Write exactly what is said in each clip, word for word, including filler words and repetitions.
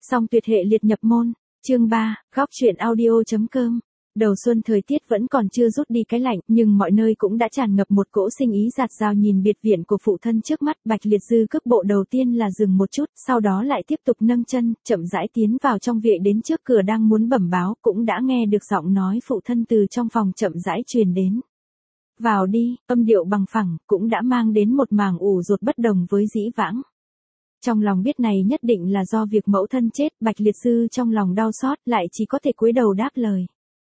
Song tuyệt hệ liệt nhập môn, chương ba, góc truyện audio.com. Đầu xuân thời tiết vẫn còn chưa rút đi cái lạnh, nhưng mọi nơi cũng đã tràn ngập một cỗ sinh ý dạt dào. Nhìn biệt viện của phụ thân trước mắt, Bạch Liệt Dư cước bộ đầu tiên là dừng một chút, sau đó lại tiếp tục nâng chân, chậm rãi tiến vào trong viện. Đến trước cửa đang muốn bẩm báo, cũng đã nghe được giọng nói phụ thân từ trong phòng chậm rãi truyền đến. Vào đi, âm điệu bằng phẳng, cũng đã mang đến một màng ủ rột bất đồng với dĩ vãng. Trong lòng biết này nhất định là do việc mẫu thân chết, Bạch Liệt Dư trong lòng đau xót, lại chỉ có thể cúi đầu đáp lời.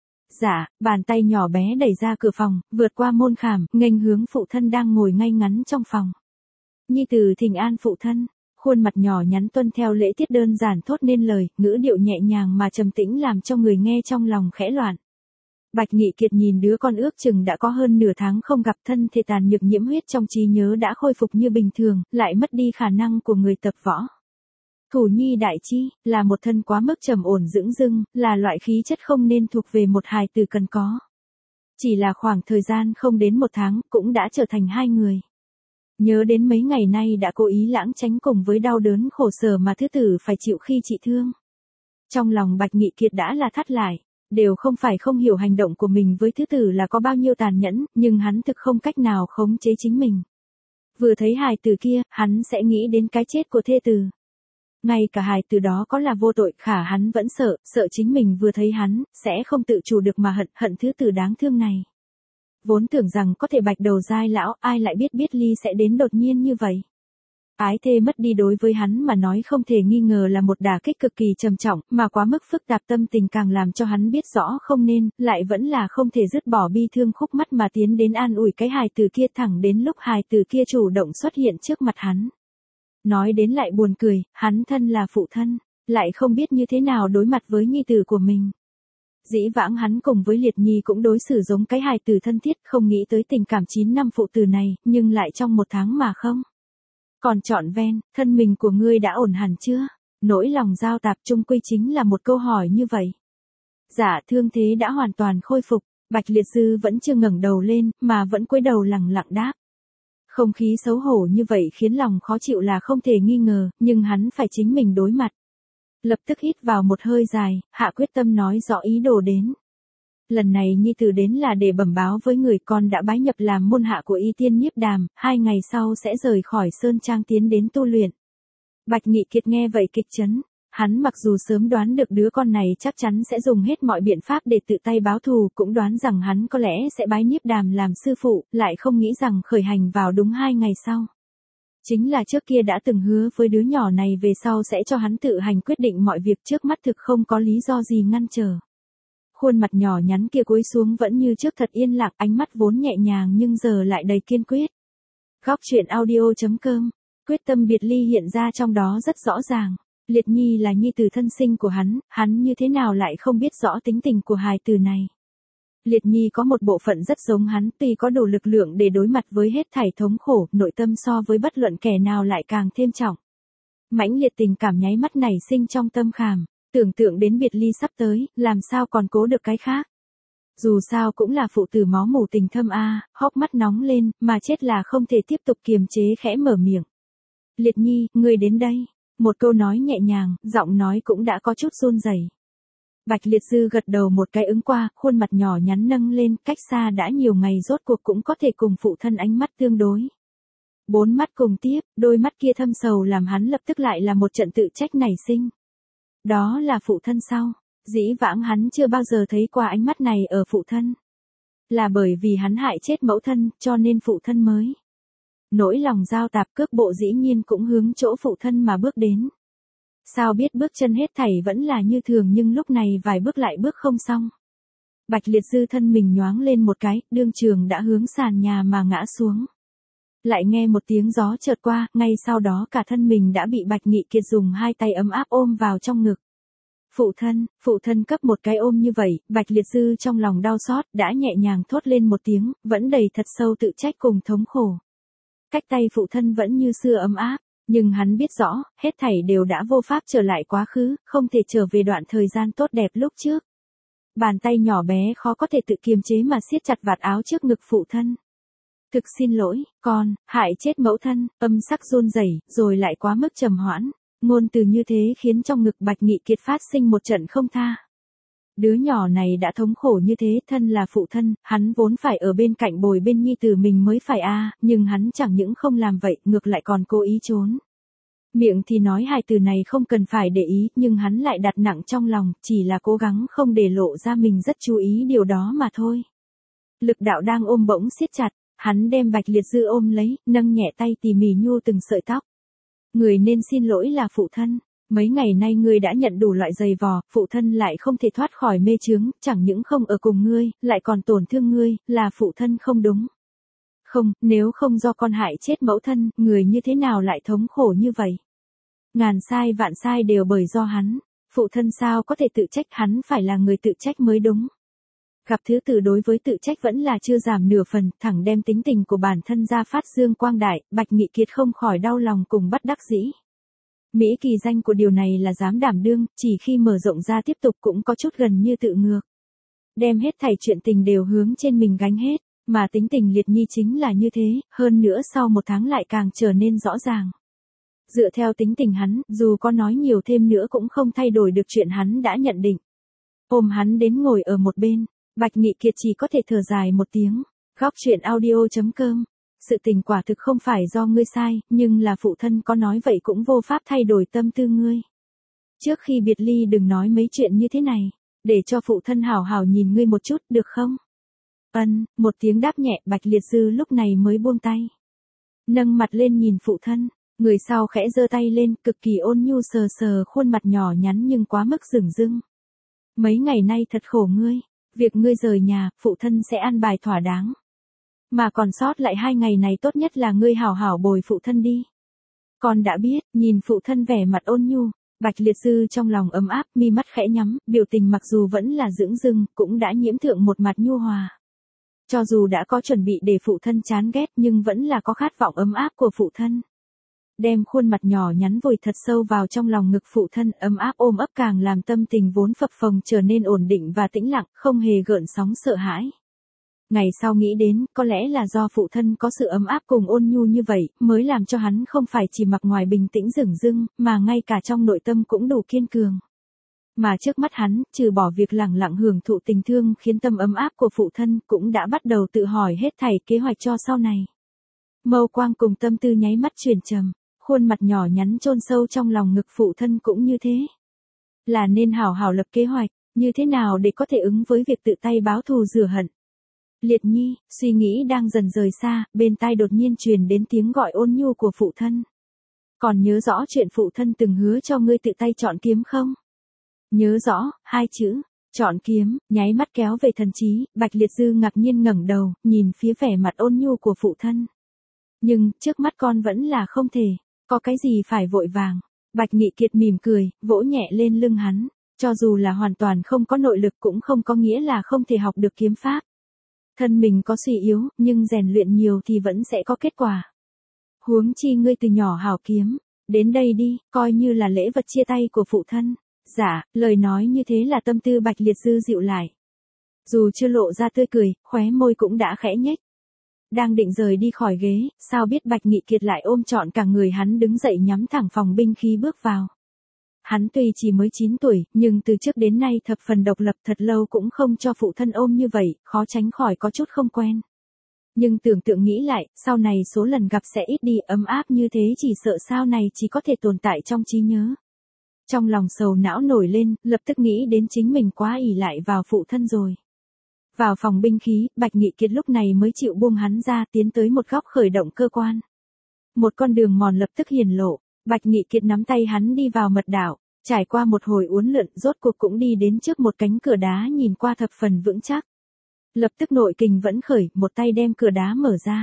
Dạ, bàn tay nhỏ bé đẩy ra cửa phòng, vượt qua môn khảm, nghênh hướng phụ thân đang ngồi ngay ngắn trong phòng. Nhi tử thỉnh an phụ thân, khuôn mặt nhỏ nhắn tuân theo lễ tiết đơn giản thốt nên lời, ngữ điệu nhẹ nhàng mà trầm tĩnh làm cho người nghe trong lòng khẽ loạn. Bạch Nghị Kiệt nhìn đứa con ước chừng đã có hơn nửa tháng không gặp, thân thể tàn nhược nhiễm huyết trong trí nhớ đã khôi phục như bình thường, lại mất đi khả năng của người tập võ. Thủ nhi đại chi, là một thân quá mức trầm ổn dửng dưng, là loại khí chất không nên thuộc về một hài tử cần có. Chỉ là khoảng thời gian không đến một tháng, cũng đã trở thành hai người. Nhớ đến mấy ngày nay đã cố ý lãng tránh cùng với đau đớn khổ sở mà thứ tử phải chịu khi trị thương. Trong lòng Bạch Nghị Kiệt đã là thắt lại. Đều không phải không hiểu hành động của mình với thứ tử là có bao nhiêu tàn nhẫn, nhưng hắn thực không cách nào khống chế chính mình. Vừa thấy hài tử kia, hắn sẽ nghĩ đến cái chết của thê tử. Ngay cả hài tử đó có là vô tội, khả hắn vẫn sợ, sợ chính mình vừa thấy hắn, sẽ không tự chủ được mà hận, hận thứ tử đáng thương này. Vốn tưởng rằng có thể bạch đầu giai lão, ai lại biết biết ly sẽ đến đột nhiên như vậy. Ái thê mất đi đối với hắn mà nói không thể nghi ngờ là một đả kích cực kỳ trầm trọng, mà quá mức phức tạp tâm tình càng làm cho hắn biết rõ không nên, lại vẫn là không thể dứt bỏ bi thương khúc mắc mà tiến đến an ủi cái hài tử kia, thẳng đến lúc hài tử kia chủ động xuất hiện trước mặt hắn. Nói đến lại buồn cười, hắn thân là phụ thân, lại không biết như thế nào đối mặt với nhi tử của mình. Dĩ vãng hắn cùng với Liệt Nhi cũng đối xử giống cái hài tử thân thiết, không nghĩ tới tình cảm chín năm phụ tử này, nhưng lại trong một tháng mà không. Còn trọn ven, thân mình của ngươi đã ổn hẳn chưa? Nỗi lòng giao tạp chung quy chính là một câu hỏi như vậy. Dạ, thương thế đã hoàn toàn khôi phục, Bạch Liệt Dư vẫn chưa ngẩng đầu lên, mà vẫn cúi đầu lẳng lặng đáp. Không khí xấu hổ như vậy khiến lòng khó chịu là không thể nghi ngờ, nhưng hắn phải chính mình đối mặt. Lập tức hít vào một hơi dài, hạ quyết tâm nói rõ ý đồ đến. Lần này nhi tử đến là để bẩm báo với người con đã bái nhập làm môn hạ của Y Tiên Nhiếp Đàm, hai ngày sau sẽ rời khỏi Sơn Trang tiến đến tu luyện. Bạch Nghị Kiệt nghe vậy kịch chấn, hắn mặc dù sớm đoán được đứa con này chắc chắn sẽ dùng hết mọi biện pháp để tự tay báo thù, cũng đoán rằng hắn có lẽ sẽ bái Nhiếp Đàm làm sư phụ, lại không nghĩ rằng khởi hành vào đúng hai ngày sau. Chính là trước kia đã từng hứa với đứa nhỏ này về sau sẽ cho hắn tự hành quyết định mọi việc, trước mắt thực không có lý do gì ngăn trở. Khuôn mặt nhỏ nhắn kia cúi xuống vẫn như trước thật yên lặng, ánh mắt vốn nhẹ nhàng nhưng giờ lại đầy kiên quyết. Góc truyện audio.com, quyết tâm biệt ly hiện ra trong đó rất rõ ràng. Liệt Nhi là nhi tử thân sinh của hắn, hắn như thế nào lại không biết rõ tính tình của hài tử này. Liệt Nhi có một bộ phận rất giống hắn, tuy có đủ lực lượng để đối mặt với hết thảy thống khổ, nội tâm so với bất luận kẻ nào lại càng thêm trọng. Mãnh liệt tình cảm nháy mắt nảy sinh trong tâm khảm. Tưởng tượng đến biệt ly sắp tới, làm sao còn cố được cái khác. Dù sao cũng là phụ tử máu mủ tình thâm a, hốc mắt nóng lên, mà chết là không thể tiếp tục kiềm chế, khẽ mở miệng. Liệt Nhi, ngươi đến đây. Một câu nói nhẹ nhàng, giọng nói cũng đã có chút run rẩy. Bạch Liệt Dư gật đầu một cái ứng qua, khuôn mặt nhỏ nhắn nâng lên, cách xa đã nhiều ngày rốt cuộc cũng có thể cùng phụ thân ánh mắt tương đối. Bốn mắt cùng tiếp, đôi mắt kia thâm sầu làm hắn lập tức lại là một trận tự trách nảy sinh. Đó là phụ thân sao? Dĩ vãng hắn chưa bao giờ thấy qua ánh mắt này ở phụ thân. Là bởi vì hắn hại chết mẫu thân, cho nên phụ thân mới. Nỗi lòng giao tạp, cước bộ dĩ nhiên cũng hướng chỗ phụ thân mà bước đến. Sao biết bước chân hết thảy vẫn là như thường, nhưng lúc này vài bước lại bước không xong. Bạch Liệt Dư thân mình nhoáng lên một cái, đương trường đã hướng sàn nhà mà ngã xuống. Lại nghe một tiếng gió chợt qua, ngay sau đó cả thân mình đã bị Bạch Nghị Kiệt dùng hai tay ấm áp ôm vào trong ngực. Phụ thân, phụ thân cấp một cái ôm như vậy, Bạch Liệt Dư trong lòng đau xót, đã nhẹ nhàng thốt lên một tiếng, vẫn đầy thật sâu tự trách cùng thống khổ. Cách tay phụ thân vẫn như xưa ấm áp, nhưng hắn biết rõ, hết thảy đều đã vô pháp trở lại quá khứ, không thể trở về đoạn thời gian tốt đẹp lúc trước. Bàn tay nhỏ bé khó có thể tự kiềm chế mà siết chặt vạt áo trước ngực phụ thân. Thực xin lỗi, con, hại chết mẫu thân, âm sắc run rẩy, rồi lại quá mức trầm hoãn. Ngôn từ như thế khiến trong ngực Bạch Nghị Kiệt phát sinh một trận không tha. Đứa nhỏ này đã thống khổ như thế, thân là phụ thân, hắn vốn phải ở bên cạnh bồi bên nhi tử mình mới phải a, nhưng hắn chẳng những không làm vậy, ngược lại còn cố ý trốn. Miệng thì nói hai từ này không cần phải để ý, nhưng hắn lại đặt nặng trong lòng, chỉ là cố gắng không để lộ ra mình rất chú ý điều đó mà thôi. Lực đạo đang ôm bỗng siết chặt, hắn đem Bạch Liệt Dư ôm lấy, nâng nhẹ tay tỉ mỉ nhu từng sợi tóc. Người nên xin lỗi là phụ thân. Mấy ngày nay ngươi đã nhận đủ loại giày vò, phụ thân lại không thể thoát khỏi mê chướng, chẳng những không ở cùng ngươi, lại còn tổn thương ngươi, là phụ thân không đúng. Không, nếu không do con hại chết mẫu thân, người như thế nào lại thống khổ như vậy? Ngàn sai vạn sai đều bởi do hắn, phụ thân sao có thể tự trách, hắn phải là người tự trách mới đúng. Gặp thứ tự đối với tự trách vẫn là chưa giảm nửa phần, thẳng đem tính tình của bản thân ra phát dương quang đại, Bạch Nghị Kiệt không khỏi đau lòng cùng bất đắc dĩ. Mỹ kỳ danh của điều này là dám đảm đương, chỉ khi mở rộng ra tiếp tục cũng có chút gần như tự ngược. Đem hết thảy chuyện tình đều hướng trên mình gánh hết, mà tính tình Liệt Nhi chính là như thế, hơn nữa sau một tháng lại càng trở nên rõ ràng. Dựa theo tính tình hắn, dù có nói nhiều thêm nữa cũng không thay đổi được chuyện hắn đã nhận định. Ôm hắn đến ngồi ở một bên, Bạch Nghị Kiệt chỉ có thể thở dài một tiếng. Góc truyện audio chấm com. Sự tình quả thực không phải do ngươi sai, nhưng là phụ thân có nói vậy cũng vô pháp thay đổi tâm tư ngươi. Trước khi biệt ly đừng nói mấy chuyện như thế này, để cho phụ thân hảo hảo nhìn ngươi một chút, được không? Ân, một tiếng đáp nhẹ, Bạch Liệt Dư lúc này mới buông tay. Nâng mặt lên nhìn phụ thân, người sau khẽ giơ tay lên, cực kỳ ôn nhu sờ sờ khuôn mặt nhỏ nhắn nhưng quá mức rừng rưng. Mấy ngày nay thật khổ ngươi, việc ngươi rời nhà, phụ thân sẽ an bài thỏa đáng. Mà còn sót lại hai ngày này tốt nhất là ngươi hảo hảo bồi phụ thân đi. Con đã biết, nhìn phụ thân vẻ mặt ôn nhu, Bạch Liệt Dư trong lòng ấm áp, mi mắt khẽ nhắm, biểu tình mặc dù vẫn là dưỡng dưng, cũng đã nhiễm thượng một mặt nhu hòa. Cho dù đã có chuẩn bị để phụ thân chán ghét nhưng vẫn là có khát vọng ấm áp của phụ thân. Đem khuôn mặt nhỏ nhắn vùi thật sâu vào trong lòng ngực phụ thân, ấm áp ôm ấp càng làm tâm tình vốn phập phồng trở nên ổn định và tĩnh lặng, không hề gợn sóng sợ hãi. Ngày sau nghĩ đến, có lẽ là do phụ thân có sự ấm áp cùng ôn nhu như vậy, mới làm cho hắn không phải chỉ mặc ngoài bình tĩnh dửng dưng, mà ngay cả trong nội tâm cũng đủ kiên cường. Mà trước mắt hắn, trừ bỏ việc lẳng lặng hưởng thụ tình thương khiến tâm ấm áp của phụ thân, cũng đã bắt đầu tự hỏi hết thảy kế hoạch cho sau này. Mâu quang cùng tâm tư nháy mắt chuyển trầm, khuôn mặt nhỏ nhắn chôn sâu trong lòng ngực phụ thân cũng như thế. Là nên hảo hảo lập kế hoạch, như thế nào để có thể ứng với việc tự tay báo thù rửa hận. Liệt Nhi, suy nghĩ đang dần rời xa, bên tai đột nhiên truyền đến tiếng gọi ôn nhu của phụ thân. Còn nhớ rõ chuyện phụ thân từng hứa cho ngươi tự tay chọn kiếm không? Nhớ rõ, hai chữ, chọn kiếm, nháy mắt kéo về thần trí, Bạch Liệt Dư ngạc nhiên ngẩng đầu, nhìn phía vẻ mặt ôn nhu của phụ thân. Nhưng, trước mắt con vẫn là không thể, có cái gì phải vội vàng. Bạch Nghị Kiệt mỉm cười, vỗ nhẹ lên lưng hắn, cho dù là hoàn toàn không có nội lực cũng không có nghĩa là không thể học được kiếm pháp. Thân mình có suy yếu, nhưng rèn luyện nhiều thì vẫn sẽ có kết quả. Huống chi ngươi từ nhỏ hảo kiếm, đến đây đi, coi như là lễ vật chia tay của phụ thân. Dạ, lời nói như thế là tâm tư Bạch Liệt Dư dịu lại. Dù chưa lộ ra tươi cười, khóe môi cũng đã khẽ nhếch. Đang định rời đi khỏi ghế, sao biết Bạch Nghị Kiệt lại ôm trọn cả người hắn đứng dậy nhắm thẳng phòng binh khí bước vào. Hắn tuy chỉ mới chín tuổi, nhưng từ trước đến nay thập phần độc lập, thật lâu cũng không cho phụ thân ôm như vậy, khó tránh khỏi có chút không quen. Nhưng tưởng tượng nghĩ lại, sau này số lần gặp sẽ ít đi, ấm áp như thế chỉ sợ sau này chỉ có thể tồn tại trong trí nhớ. Trong lòng sầu não nổi lên, lập tức nghĩ đến chính mình quá ỷ lại vào phụ thân rồi. Vào phòng binh khí, Bạch Nghị Kiệt lúc này mới chịu buông hắn ra, tiến tới một góc khởi động cơ quan. Một con đường mòn lập tức hiển lộ, Bạch Nghị Kiệt nắm tay hắn đi vào mật đạo, trải qua một hồi uốn lượn, rốt cuộc cũng đi đến trước một cánh cửa đá nhìn qua thập phần vững chắc. Lập tức nội kình vẫn khởi, một tay đem cửa đá mở ra.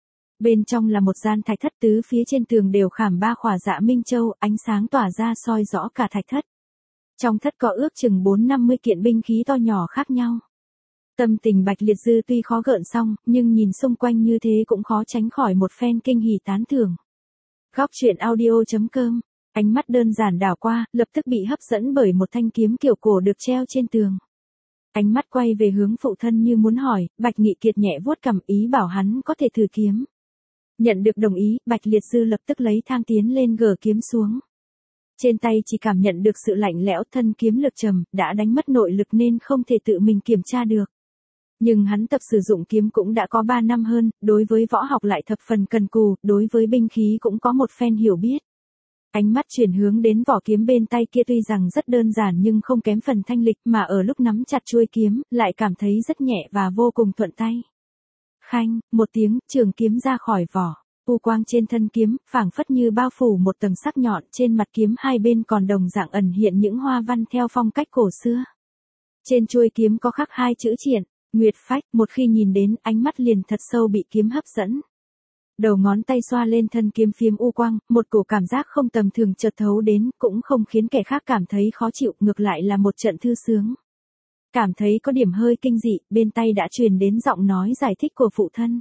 Bên trong là một gian thạch thất, tứ phía trên tường đều khảm ba khỏa dạ minh châu, ánh sáng tỏa ra soi rõ cả thạch thất. Trong thất có ước chừng bốn năm mươi kiện binh khí to nhỏ khác nhau. Tâm tình Bạch Liệt Dư tuy khó gợn xong, nhưng nhìn xung quanh như thế cũng khó tránh khỏi một phen kinh hỉ tán thưởng. Góc truyện audio chấm com, ánh mắt đơn giản đảo qua, lập tức bị hấp dẫn bởi một thanh kiếm kiểu cổ được treo trên tường. Ánh mắt quay về hướng phụ thân như muốn hỏi, Bạch Nghị Kiệt nhẹ vuốt cằm ý bảo hắn có thể thử kiếm. Nhận được đồng ý, Bạch Liệt Dư lập tức lấy thang tiến lên gỡ kiếm xuống. Trên tay chỉ cảm nhận được sự lạnh lẽo, thân kiếm lực trầm, đã đánh mất nội lực nên không thể tự mình kiểm tra được. Nhưng hắn tập sử dụng kiếm cũng đã có ba năm hơn, đối với võ học lại thập phần cần cù, đối với binh khí cũng có một phen hiểu biết. Ánh mắt chuyển hướng đến vỏ kiếm bên tay kia, tuy rằng rất đơn giản nhưng không kém phần thanh lịch, mà ở lúc nắm chặt chuôi kiếm, lại cảm thấy rất nhẹ và vô cùng thuận tay. Khanh, một tiếng, trường kiếm ra khỏi vỏ. U quang trên thân kiếm, phảng phất như bao phủ một tầng sắc nhọn, trên mặt kiếm hai bên còn đồng dạng ẩn hiện những hoa văn theo phong cách cổ xưa. Trên chuôi kiếm có khắc hai chữ triện, Nguyệt Phách, một khi nhìn đến, ánh mắt liền thật sâu bị kiếm hấp dẫn. Đầu ngón tay xoa lên thân kiếm phiếm u quang, một cổ cảm giác không tầm thường chợt thấu đến, cũng không khiến kẻ khác cảm thấy khó chịu, ngược lại là một trận thư sướng. Cảm thấy có điểm hơi kinh dị, bên tay đã truyền đến giọng nói giải thích của phụ thân.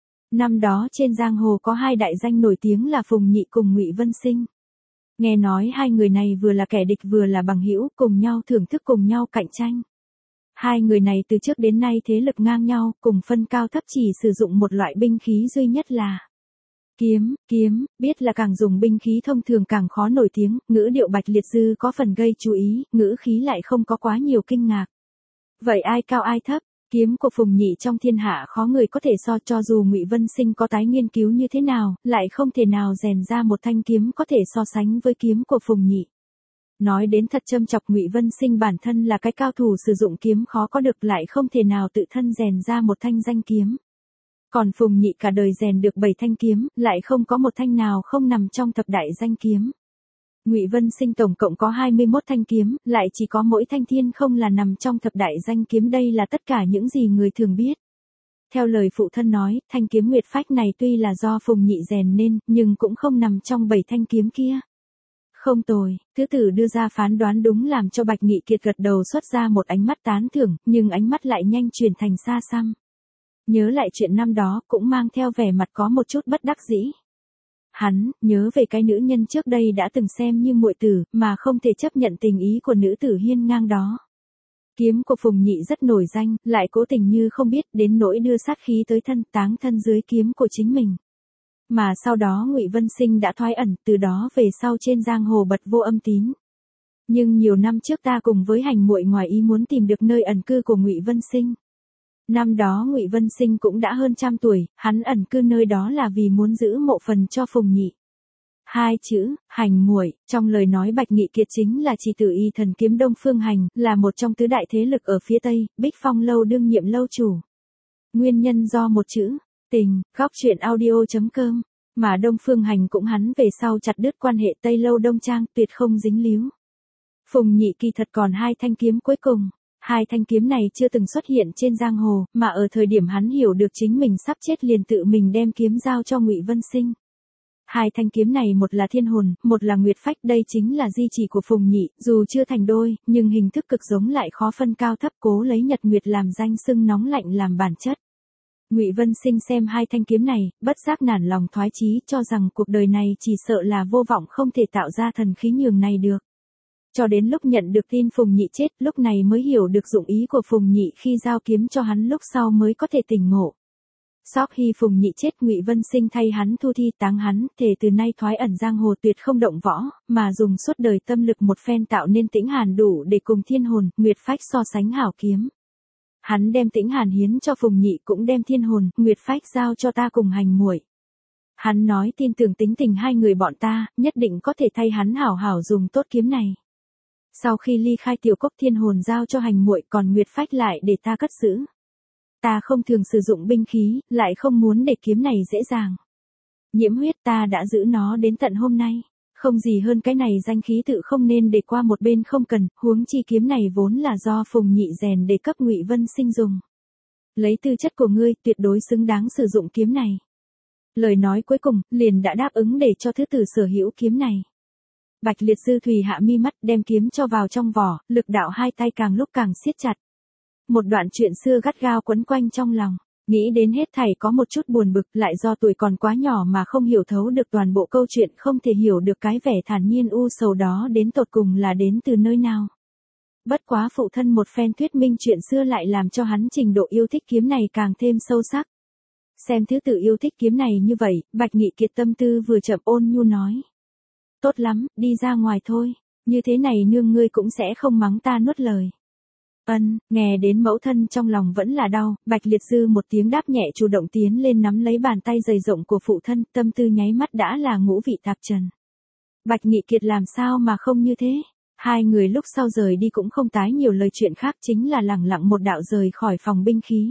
Năm đó trên giang hồ có hai đại danh nổi tiếng là Phùng Nhị cùng Ngụy Vân Sinh. Nghe nói hai người này vừa là kẻ địch vừa là bằng hữu, cùng nhau thưởng thức cùng nhau cạnh tranh. Hai người này từ trước đến nay thế lực ngang nhau, cùng phân cao thấp, chỉ sử dụng một loại binh khí duy nhất là kiếm, kiếm, biết là càng dùng binh khí thông thường càng khó nổi tiếng, ngữ điệu Bạch Liệt Dư có phần gây chú ý, ngữ khí lại không có quá nhiều kinh ngạc. Vậy ai cao ai thấp? Kiếm của Phùng Nhị trong thiên hạ khó người có thể so, cho dù Ngụy Vân Sinh có tái nghiên cứu như thế nào, lại không thể nào rèn ra một thanh kiếm có thể so sánh với kiếm của Phùng Nhị. Nói đến thật châm chọc, Ngụy Vân Sinh bản thân là cái cao thủ sử dụng kiếm khó có được, lại không thể nào tự thân rèn ra một thanh danh kiếm. Còn Phùng Nhị cả đời rèn được bảy thanh kiếm, lại không có một thanh nào không nằm trong thập đại danh kiếm. Ngụy Vân Sinh tổng cộng có hai mươi mốt thanh kiếm, lại chỉ có mỗi thanh thiên không là nằm trong thập đại danh kiếm, đây là tất cả những gì người thường biết. Theo lời phụ thân nói, thanh kiếm Nguyệt Phách này tuy là do Phùng Nhị rèn nên, nhưng cũng không nằm trong bảy thanh kiếm kia. Không tồi, thứ tử đưa ra phán đoán đúng, làm cho Bạch Nghị Kiệt gật đầu xuất ra một ánh mắt tán thưởng, nhưng ánh mắt lại nhanh chuyển thành xa xăm. Nhớ lại chuyện năm đó, cũng mang theo vẻ mặt có một chút bất đắc dĩ. Hắn nhớ về cái nữ nhân trước đây đã từng xem như muội tử, mà không thể chấp nhận tình ý của nữ tử hiên ngang đó. Kiếm của Phùng Nhị rất nổi danh, lại cố tình như không biết, đến nỗi đưa sát khí tới thân, táng thân dưới kiếm của chính mình. Mà sau đó Ngụy Vân Sinh đã thoái ẩn, từ đó về sau trên giang hồ bật vô âm tín. Nhưng nhiều năm trước ta cùng với Hành muội ngoài ý muốn tìm được nơi ẩn cư của Ngụy Vân Sinh. Năm đó Ngụy Vân Sinh cũng đã hơn trăm tuổi, hắn ẩn cư nơi đó là vì muốn giữ mộ phần cho Phùng Nhị. Hai chữ, Hành muội, trong lời nói Bạch Nghị Kiệt chính là chỉ Tử Y thần kiếm Đông Phương Hành, là một trong tứ đại thế lực ở phía Tây, Bích Phong lâu đương nhiệm lâu chủ. Nguyên nhân do một chữ, tình, góc truyện audio chấm com, mà Đông Phương Hành cũng hắn về sau chặt đứt quan hệ Tây lâu Đông Trang, tuyệt không dính líu. Phùng Nhị kỳ thật còn hai thanh kiếm cuối cùng. Hai thanh kiếm này chưa từng xuất hiện trên giang hồ, mà ở thời điểm hắn hiểu được chính mình sắp chết liền tự mình đem kiếm giao cho Ngụy Vân Sinh. Hai thanh kiếm này một là Thiên Hồn, một là Nguyệt Phách, đây chính là di chỉ của Phùng Nhị, dù chưa thành đôi, nhưng hình thức cực giống lại khó phân cao thấp, cố lấy Nhật Nguyệt làm danh xưng, nóng lạnh làm bản chất. Ngụy Vân Sinh xem hai thanh kiếm này, bất giác nản lòng thoái chí, cho rằng cuộc đời này chỉ sợ là vô vọng, không thể tạo ra thần khí nhường này được. Cho đến lúc nhận được tin Phùng Nhị chết, lúc này mới hiểu được dụng ý của Phùng Nhị khi giao kiếm cho hắn, lúc sau mới có thể tỉnh ngộ. Sau khi Phùng Nhị chết, Ngụy Vân Sinh thay hắn thu thi táng hắn, thề từ nay thoái ẩn giang hồ, tuyệt không động võ, mà dùng suốt đời tâm lực một phen tạo nên Tĩnh Hàn đủ để cùng Thiên Hồn, Nguyệt Phách so sánh hảo kiếm. Hắn đem Tĩnh Hàn hiến cho Phùng Nhị, cũng đem Thiên Hồn, Nguyệt Phách giao cho ta cùng Hành muội. Hắn nói tin tưởng tính tình hai người bọn ta, nhất định có thể thay hắn hảo hảo dùng tốt kiếm này. Sau khi ly khai tiểu cốc, Thiên Hồn giao cho Hành muội, còn Nguyệt Phách lại để ta cất giữ. Ta không thường sử dụng binh khí, lại không muốn để kiếm này dễ dàng nhiễm huyết, ta đã giữ nó đến tận hôm nay. Không gì hơn cái này, danh khí tự không nên để qua một bên không cần, huống chi kiếm này vốn là do Phùng Nhị rèn để cấp Ngụy Vân Sinh dùng. Lấy tư chất của ngươi, tuyệt đối xứng đáng sử dụng kiếm này. Lời nói cuối cùng, liền đã đáp ứng để cho thứ tử sở hữu kiếm này. Bạch Liệt Dư thùy hạ mi mắt, đem kiếm cho vào trong vỏ, lực đạo hai tay càng lúc càng siết chặt. Một đoạn chuyện xưa gắt gao quấn quanh trong lòng, nghĩ đến hết thảy có một chút buồn bực, lại do tuổi còn quá nhỏ mà không hiểu thấu được toàn bộ câu chuyện, không thể hiểu được cái vẻ thản nhiên u sầu đó đến tột cùng là đến từ nơi nào. Bất quá phụ thân một phen thuyết minh chuyện xưa lại làm cho hắn trình độ yêu thích kiếm này càng thêm sâu sắc. Xem thứ tự yêu thích kiếm này như vậy, Bạch Nghị Kiệt tâm tư vừa chậm ôn nhu nói. Tốt lắm, đi ra ngoài thôi, như thế này nương ngươi cũng sẽ không mắng ta nuốt lời. Ân, nghe đến mẫu thân trong lòng vẫn là đau, Bạch Liệt Dư một tiếng đáp nhẹ chủ động tiến lên nắm lấy bàn tay dày rộng của phụ thân, tâm tư nháy mắt đã là ngũ vị tạp trần. Bạch Nghị Kiệt làm sao mà không như thế? Hai người lúc sau rời đi cũng không tái nhiều lời chuyện khác, chính là lẳng lặng một đạo rời khỏi phòng binh khí.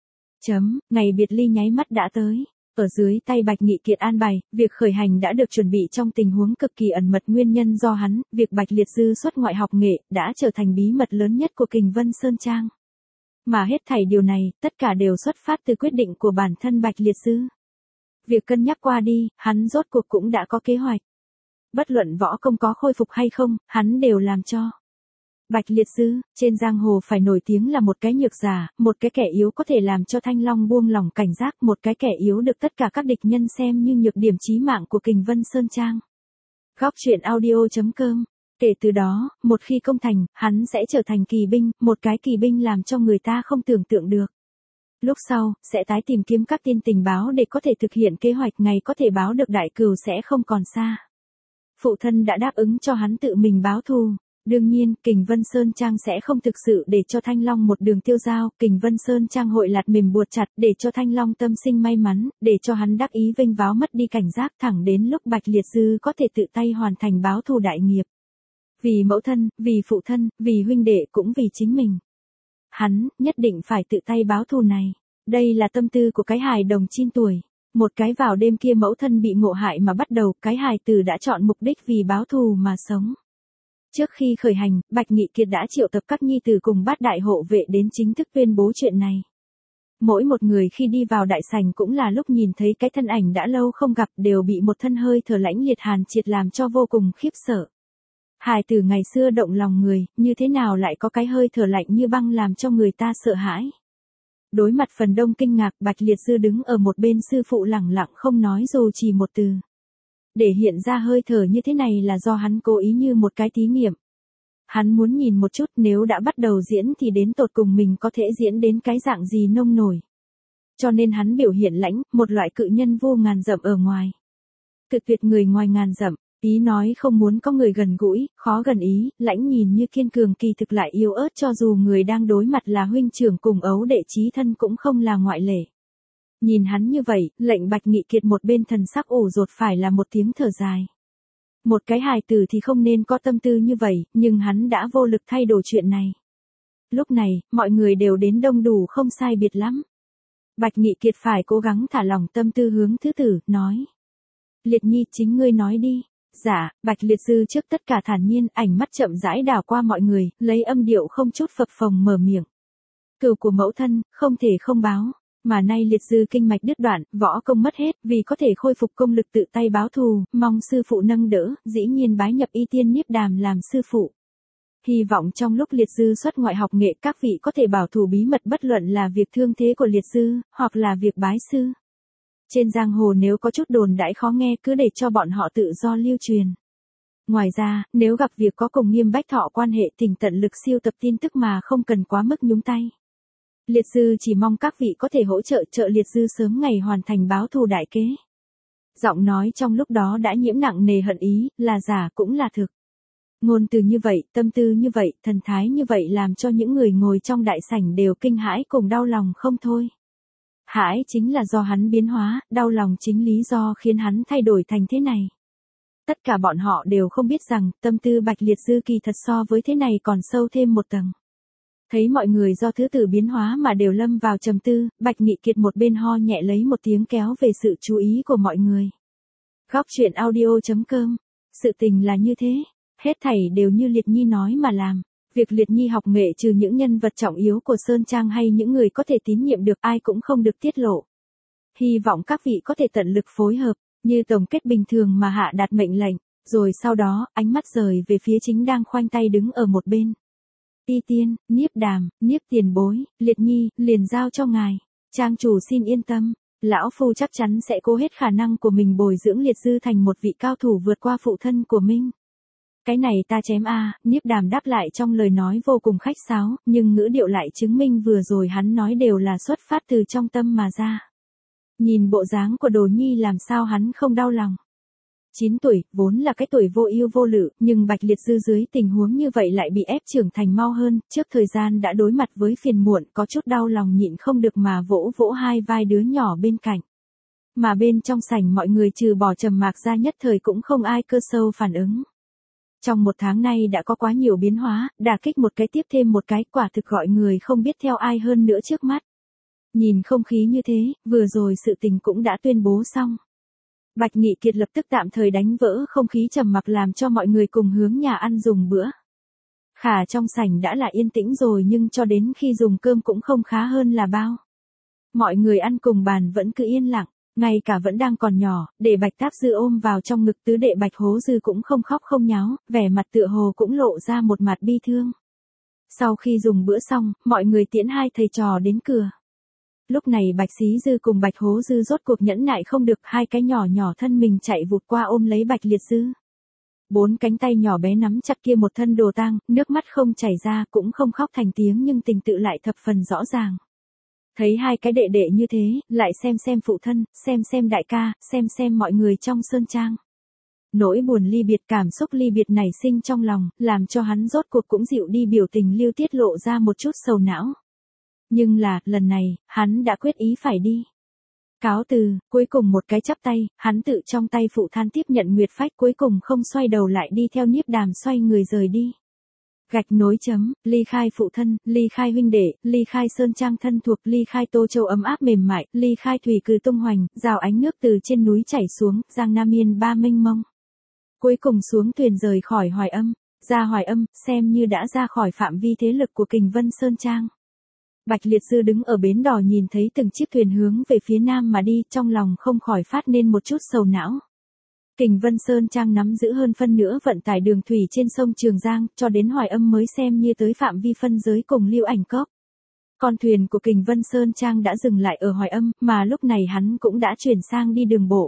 Chấm, ngày biệt ly nháy mắt đã tới. Ở dưới tay Bạch Nghị Kiệt an bài, việc khởi hành đã được chuẩn bị trong tình huống cực kỳ ẩn mật, nguyên nhân do hắn, việc Bạch Liệt Dư xuất ngoại học nghệ, đã trở thành bí mật lớn nhất của Kình Vân Sơn Trang. Mà hết thảy điều này, tất cả đều xuất phát từ quyết định của bản thân Bạch Liệt Dư. Việc cân nhắc qua đi, hắn rốt cuộc cũng đã có kế hoạch. Bất luận võ công có khôi phục hay không, hắn đều làm cho. Bạch Liệt Dư, trên giang hồ phải nổi tiếng là một cái nhược giả, một cái kẻ yếu có thể làm cho Thanh Long buông lỏng cảnh giác, một cái kẻ yếu được tất cả các địch nhân xem như nhược điểm chí mạng của Kình Vân Sơn Trang. Góc truyện audio chấm com. Kể từ đó, một khi công thành, hắn sẽ trở thành kỳ binh, một cái kỳ binh làm cho người ta không tưởng tượng được. Lúc sau, sẽ tái tìm kiếm các tin tình báo để có thể thực hiện kế hoạch, ngày có thể báo được đại cừu sẽ không còn xa. Phụ thân đã đáp ứng cho hắn tự mình báo thù. Đương nhiên, Kình Vân Sơn Trang sẽ không thực sự để cho Thanh Long một đường tiêu dao, Kình Vân Sơn Trang hội lạt mềm buộc chặt để cho Thanh Long tâm sinh may mắn, để cho hắn đắc ý vênh váo mất đi cảnh giác, thẳng đến lúc Bạch Liệt Dư có thể tự tay hoàn thành báo thù đại nghiệp. Vì mẫu thân, vì phụ thân, vì huynh đệ cũng vì chính mình. Hắn, nhất định phải tự tay báo thù này. Đây là tâm tư của cái hài đồng chín tuổi. Một cái vào đêm kia mẫu thân bị ngộ hại mà bắt đầu, cái hài tử đã chọn mục đích vì báo thù mà sống. Trước khi khởi hành, Bạch Nghị Kiệt đã triệu tập các nhi tử cùng bát đại hộ vệ đến chính thức tuyên bố chuyện này. Mỗi một người khi đi vào đại sảnh cũng là lúc nhìn thấy cái thân ảnh đã lâu không gặp, đều bị một thân hơi thở lãnh liệt hàn triệt làm cho vô cùng khiếp sợ. Hài tử ngày xưa động lòng người, như thế nào lại có cái hơi thở lạnh như băng làm cho người ta sợ hãi. Đối mặt phần đông kinh ngạc, Bạch Liệt Dư đứng ở một bên sư phụ lẳng lặng không nói dù chỉ một từ. Để hiện ra hơi thở như thế này là do hắn cố ý như một cái thí nghiệm. Hắn muốn nhìn một chút nếu đã bắt đầu diễn thì đến tột cùng mình có thể diễn đến cái dạng gì nông nổi. Cho nên hắn biểu hiện lãnh, một loại cự nhân vô ngàn dặm ở ngoài. Cực tuyệt người ngoài ngàn dặm, ý nói không muốn có người gần gũi, khó gần ý, lãnh nhìn như kiên cường kỳ thực lại yếu ớt, cho dù người đang đối mặt là huynh trưởng cùng ấu đệ chí thân cũng không là ngoại lệ. Nhìn hắn như vậy, lệnh Bạch Nghị Kiệt một bên thần sắc ủ rột phải là một tiếng thở dài. Một cái hài tử thì không nên có tâm tư như vậy, nhưng hắn đã vô lực thay đổi chuyện này. Lúc này, mọi người đều đến đông đủ không sai biệt lắm. Bạch Nghị Kiệt phải cố gắng thả lỏng tâm tư hướng thứ tử, nói. Liệt Nhi, chính ngươi nói đi. Dạ, Bạch Liệt Dư trước tất cả thản nhiên, ảnh mắt chậm rãi đảo qua mọi người, lấy âm điệu không chút phập phồng mở miệng. Cừu của mẫu thân, không thể không báo. Mà nay Liệt Dư kinh mạch đứt đoạn, võ công mất hết, vì có thể khôi phục công lực tự tay báo thù, mong sư phụ nâng đỡ, dĩ nhiên bái nhập Y Tiên Niếp Đàm làm sư phụ. Hy vọng trong lúc Liệt Dư xuất ngoại học nghệ các vị có thể bảo thủ bí mật, bất luận là việc thương thế của Liệt Dư, hoặc là việc bái sư. Trên giang hồ nếu có chút đồn đãi khó nghe cứ để cho bọn họ tự do lưu truyền. Ngoài ra, nếu gặp việc có cùng Nghiêm Bách Thọ quan hệ thỉnh tận lực siêu tập tin tức mà không cần quá mức nhúng tay. Liệt Dư chỉ mong các vị có thể hỗ trợ trợ Liệt Dư sớm ngày hoàn thành báo thù đại kế. Giọng nói trong lúc đó đã nhiễm nặng nề hận ý, là giả cũng là thực. Ngôn từ như vậy, tâm tư như vậy, thần thái như vậy làm cho những người ngồi trong đại sảnh đều kinh hãi cùng đau lòng không thôi. Hãi chính là do hắn biến hóa, đau lòng chính lý do khiến hắn thay đổi thành thế này. Tất cả bọn họ đều không biết rằng, tâm tư Bạch Liệt Dư kỳ thật so với thế này còn sâu thêm một tầng. Thấy mọi người do thứ tử biến hóa mà đều lâm vào trầm tư, Bạch Nghị Kiệt một bên ho nhẹ lấy một tiếng kéo về sự chú ý của mọi người. Góc truyện audio chấm com. Sự tình là như thế, hết thảy đều như Liệt Nhi nói mà làm. Việc Liệt Nhi học nghệ trừ những nhân vật trọng yếu của Sơn Trang hay những người có thể tín nhiệm được, ai cũng không được tiết lộ. Hy vọng các vị có thể tận lực phối hợp, như tổng kết bình thường mà hạ đạt mệnh lệnh, rồi sau đó, ánh mắt rời về phía chính đang khoanh tay đứng ở một bên. Y Tiên, Niếp Đàm, Niếp tiền bối, Liệt Nhi, liền giao cho ngài. Trang chủ xin yên tâm, lão phu chắc chắn sẽ cố hết khả năng của mình bồi dưỡng Liệt Dư thành một vị cao thủ vượt qua phụ thân của mình. Cái này ta chém a, à, Niếp Đàm đáp lại trong lời nói vô cùng khách sáo, nhưng ngữ điệu lại chứng minh vừa rồi hắn nói đều là xuất phát từ trong tâm mà ra. Nhìn bộ dáng của Đồ Nhi làm sao hắn không đau lòng. chín tuổi, vốn là cái tuổi vô ưu vô lự, nhưng Bạch Liệt Dư dưới tình huống như vậy lại bị ép trưởng thành mau hơn, trước thời gian đã đối mặt với phiền muộn, có chút đau lòng nhịn không được mà vỗ vỗ hai vai đứa nhỏ bên cạnh. Mà bên trong sảnh mọi người trừ bỏ Trầm Mạc ra nhất thời cũng không ai cơ sâu phản ứng. Trong một tháng nay đã có quá nhiều biến hóa, đả kích một cái tiếp thêm một cái, quả thực gọi người không biết theo ai hơn nữa trước mắt. Nhìn không khí như thế, vừa rồi sự tình cũng đã tuyên bố xong. Bạch Nghị Kiệt lập tức tạm thời đánh vỡ không khí trầm mặc làm cho mọi người cùng hướng nhà ăn dùng bữa. Khả trong sảnh đã là yên tĩnh rồi nhưng cho đến khi dùng cơm cũng không khá hơn là bao. Mọi người ăn cùng bàn vẫn cứ yên lặng, ngay cả vẫn đang còn nhỏ, để Bạch Táp Dư ôm vào trong ngực tứ đệ Bạch Hố Dư cũng không khóc không nháo, vẻ mặt tựa hồ cũng lộ ra một mặt bi thương. Sau khi dùng bữa xong, mọi người tiễn hai thầy trò đến cửa. Lúc này Bạch Xí Dư cùng Bạch Hố Dư rốt cuộc nhẫn nại không được, hai cái nhỏ nhỏ thân mình chạy vụt qua ôm lấy Bạch Liệt Dư. Bốn cánh tay nhỏ bé nắm chặt kia một thân đồ tang, nước mắt không chảy ra cũng không khóc thành tiếng nhưng tình tự lại thập phần rõ ràng. Thấy hai cái đệ đệ như thế, lại xem xem phụ thân, xem xem đại ca, xem xem mọi người trong sơn trang. Nỗi buồn ly biệt, cảm xúc ly biệt nảy sinh trong lòng, làm cho hắn rốt cuộc cũng dịu đi, biểu tình lưu tiết lộ ra một chút sầu não. Nhưng là, lần này, hắn đã quyết ý phải đi. Cáo từ, cuối cùng một cái chắp tay, hắn tự trong tay phụ than tiếp nhận nguyệt phách, cuối cùng không xoay đầu lại đi theo Niếp Đàm xoay người rời đi. Gạch nối chấm, ly khai phụ thân, ly khai huynh đệ, ly khai sơn trang thân thuộc, ly khai Tô Châu ấm áp mềm mại, ly khai thủy cừ tung hoành, rào ánh nước từ trên núi chảy xuống, Giang Nam Yên ba mênh mông. Cuối cùng xuống thuyền rời khỏi Hoài Âm, ra Hoài Âm, xem như đã ra khỏi phạm vi thế lực của Kình Vân Sơn Trang. Bạch Liệt Dư đứng ở bến đò nhìn thấy từng chiếc thuyền hướng về phía nam mà đi, trong lòng không khỏi phát nên một chút sầu não. Kình Vân Sơn Trang nắm giữ hơn phân nửa vận tải đường thủy trên sông Trường Giang, cho đến Hoài Âm mới xem như tới phạm vi phân giới cùng Lưu Ảnh Cốc. Con thuyền của Kình Vân Sơn Trang đã dừng lại ở Hoài Âm, mà lúc này hắn cũng đã chuyển sang đi đường bộ.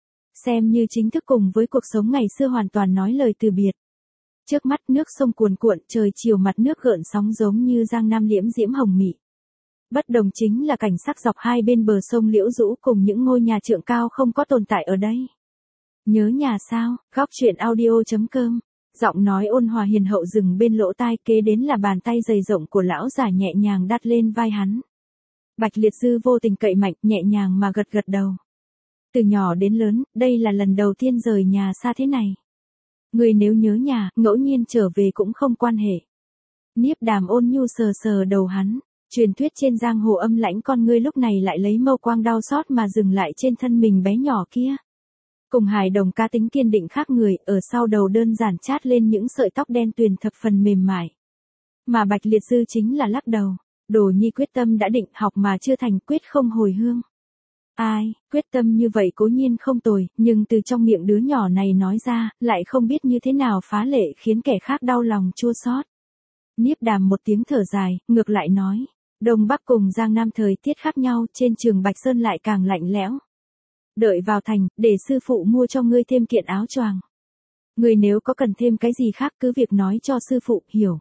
Xem như chính thức cùng với cuộc sống ngày xưa hoàn toàn nói lời từ biệt. Trước mắt nước sông cuồn cuộn, trời chiều mặt nước gợn sóng giống như Giang Nam liễm diễm hồng mị. Bất đồng chính là cảnh sắc dọc hai bên bờ sông liễu rũ cùng những ngôi nhà trượng cao không có tồn tại ở đây. Nhớ nhà sao? Góc truyện audio chấm com. Giọng nói ôn hòa hiền hậu dừng bên lỗ tai, kế đến là bàn tay dày rộng của lão già nhẹ nhàng đặt lên vai hắn. Bạch Liệt Dư vô tình cậy mạnh, nhẹ nhàng mà gật gật đầu. Từ nhỏ đến lớn, đây là lần đầu tiên rời nhà xa thế này. Người nếu nhớ nhà, ngẫu nhiên trở về cũng không quan hệ. Niếp Đàm ôn nhu sờ sờ đầu hắn. Truyền thuyết trên giang hồ âm lãnh con ngươi lúc này lại lấy mâu quang đau xót mà dừng lại trên thân mình bé nhỏ kia. Cùng hài đồng cá tính kiên định khác người, ở sau đầu đơn giản chát lên những sợi tóc đen tuyền thập phần mềm mại. Mà Bạch Liệt Dư chính là lắc đầu. Đồ nhi quyết tâm đã định, học mà chưa thành, quyết không hồi hương. Ai, quyết tâm như vậy cố nhiên không tồi, nhưng từ trong miệng đứa nhỏ này nói ra, lại không biết như thế nào phá lệ khiến kẻ khác đau lòng chua xót. Niếp Đàm một tiếng thở dài, ngược lại nói. Đông Bắc cùng Giang Nam thời tiết khác nhau, trên trường Bạch Sơn lại càng lạnh lẽo. Đợi vào thành, để sư phụ mua cho ngươi thêm kiện áo choàng. Ngươi nếu có cần thêm cái gì khác cứ việc nói cho sư phụ, hiểu.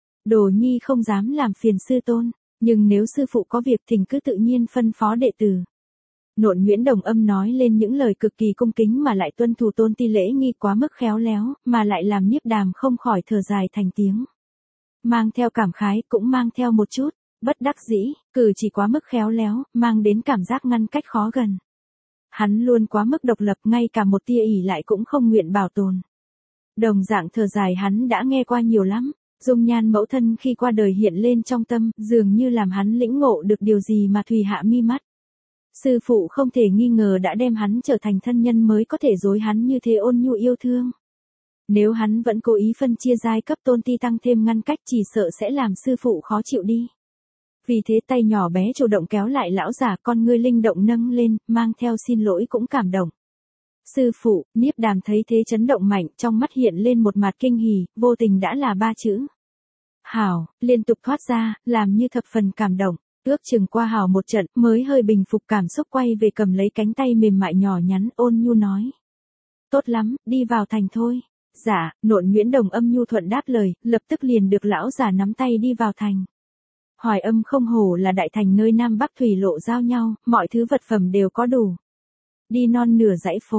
Đồ nhi không dám làm phiền sư tôn, nhưng nếu sư phụ có việc thỉnh cứ tự nhiên phân phó đệ tử. Nộn Nguyễn Đồng Âm nói lên những lời cực kỳ cung kính mà lại tuân thủ tôn ti lễ nghi quá mức khéo léo, mà lại làm Niếp Đàm không khỏi thở dài thành tiếng. Mang theo cảm khái, cũng mang theo một chút bất đắc dĩ, cử chỉ quá mức khéo léo, mang đến cảm giác ngăn cách khó gần. Hắn luôn quá mức độc lập, ngay cả một tia ỷ lại cũng không nguyện bảo tồn. Đồng dạng thở dài hắn đã nghe qua nhiều lắm, dung nhan mẫu thân khi qua đời hiện lên trong tâm, dường như làm hắn lĩnh ngộ được điều gì mà thùy hạ mi mắt. Sư phụ không thể nghi ngờ đã đem hắn trở thành thân nhân mới có thể dối hắn như thế ôn nhu yêu thương. Nếu hắn vẫn cố ý phân chia giai cấp tôn ti tăng thêm ngăn cách chỉ sợ sẽ làm sư phụ khó chịu đi. Vì thế tay nhỏ bé chủ động kéo lại lão già, con ngươi linh động nâng lên, mang theo xin lỗi cũng cảm động. Sư phụ, Niếp Đàm thấy thế chấn động mạnh, trong mắt hiện lên một mặt kinh hỉ, vô tình đã là ba chữ. Hảo, liên tục thoát ra, làm như thập phần cảm động, ước chừng qua hảo một trận, mới hơi bình phục cảm xúc quay về cầm lấy cánh tay mềm mại nhỏ nhắn ôn nhu nói. Tốt lắm, đi vào thành thôi. Dạ, Nộn Nguyễn Đồng Âm nhu thuận đáp lời, lập tức liền được lão già nắm tay đi vào thành. Hoài Âm không hổ là đại thành nơi Nam Bắc thủy lộ giao nhau, mọi thứ vật phẩm đều có đủ. Đi non nửa dãy phố,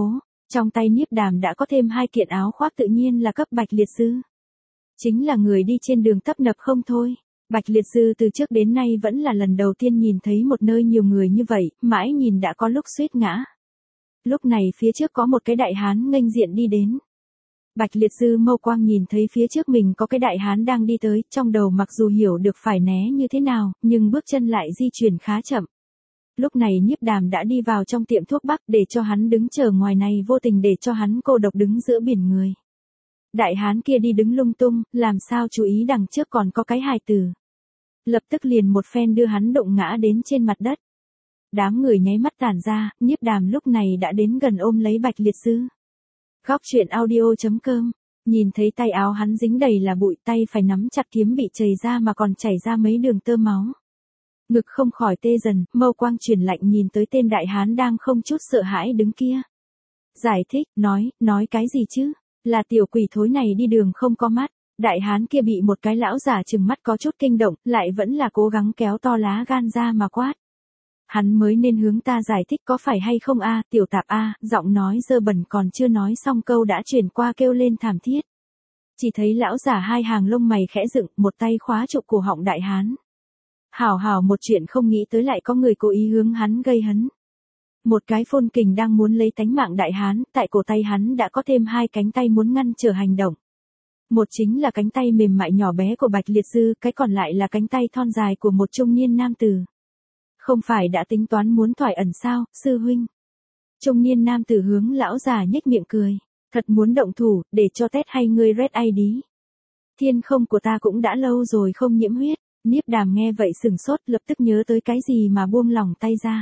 Trong tay Niếp Đàm đã có thêm hai kiện áo khoác tự nhiên là cấp Bạch Liệt Dư. Chính là người đi trên đường tấp nập không thôi. Bạch Liệt Dư từ trước đến nay vẫn là lần đầu tiên nhìn thấy một nơi nhiều người như vậy, mãi nhìn đã có lúc suýt ngã. Lúc này phía trước có một cái đại hán nghênh diện đi đến. Bạch Liệt Dư mâu quang nhìn thấy phía trước mình có cái đại hán đang đi tới, trong đầu mặc dù hiểu được phải né như thế nào, nhưng bước chân lại di chuyển khá chậm. Lúc này Niếp Đàm đã đi vào trong tiệm thuốc bắc để cho hắn đứng chờ ngoài này, vô tình để cho hắn cô độc đứng giữa biển người. Đại hán kia đi đứng lung tung, làm sao chú ý đằng trước còn có cái hài tử. Lập tức liền một phen đưa hắn đụng ngã đến trên mặt đất. Đám người nháy mắt tản ra, Niếp Đàm lúc này đã đến gần ôm lấy Bạch Liệt Dư. Góc truyện audio chấm com, nhìn thấy tay áo hắn dính đầy là bụi, tay phải nắm chặt kiếm bị chảy ra mà còn chảy ra mấy đường tơ máu. Ngực không khỏi tê dần, mâu quang chuyển lạnh nhìn tới tên đại hán đang không chút sợ hãi đứng kia. Giải thích, nói, nói cái gì chứ, là tiểu quỷ thối này đi đường không có mắt. Đại hán kia bị một cái lão giả trừng mắt có chút kinh động, lại vẫn là cố gắng kéo to lá gan ra mà quát. Hắn mới nên hướng ta giải thích có phải hay không a, tiểu tạp a, giọng nói dơ bẩn còn chưa nói xong câu đã chuyển qua kêu lên thảm thiết. Chỉ thấy lão giả hai hàng lông mày khẽ dựng, một tay khóa trụ cổ họng đại hán. Hảo hảo một chuyện không nghĩ tới lại có người cố ý hướng hắn gây hấn. Một cái phôn kình đang muốn lấy tánh mạng đại hán, tại cổ tay hắn đã có thêm hai cánh tay muốn ngăn trở hành động. Một chính là cánh tay mềm mại nhỏ bé của Bạch Liệt Dư, cái còn lại là cánh tay thon dài của một trung niên nam tử. Không phải đã tính toán muốn thoải ẩn sao, sư huynh? Trung niên nam tử hướng lão già nhếch miệng cười. Thật muốn động thủ, để cho test hay ngươi Red ai đi. Thiên không của ta cũng đã lâu rồi không nhiễm huyết. Niếp Đàm nghe vậy sừng sốt, lập tức nhớ tới cái gì mà buông lỏng tay ra.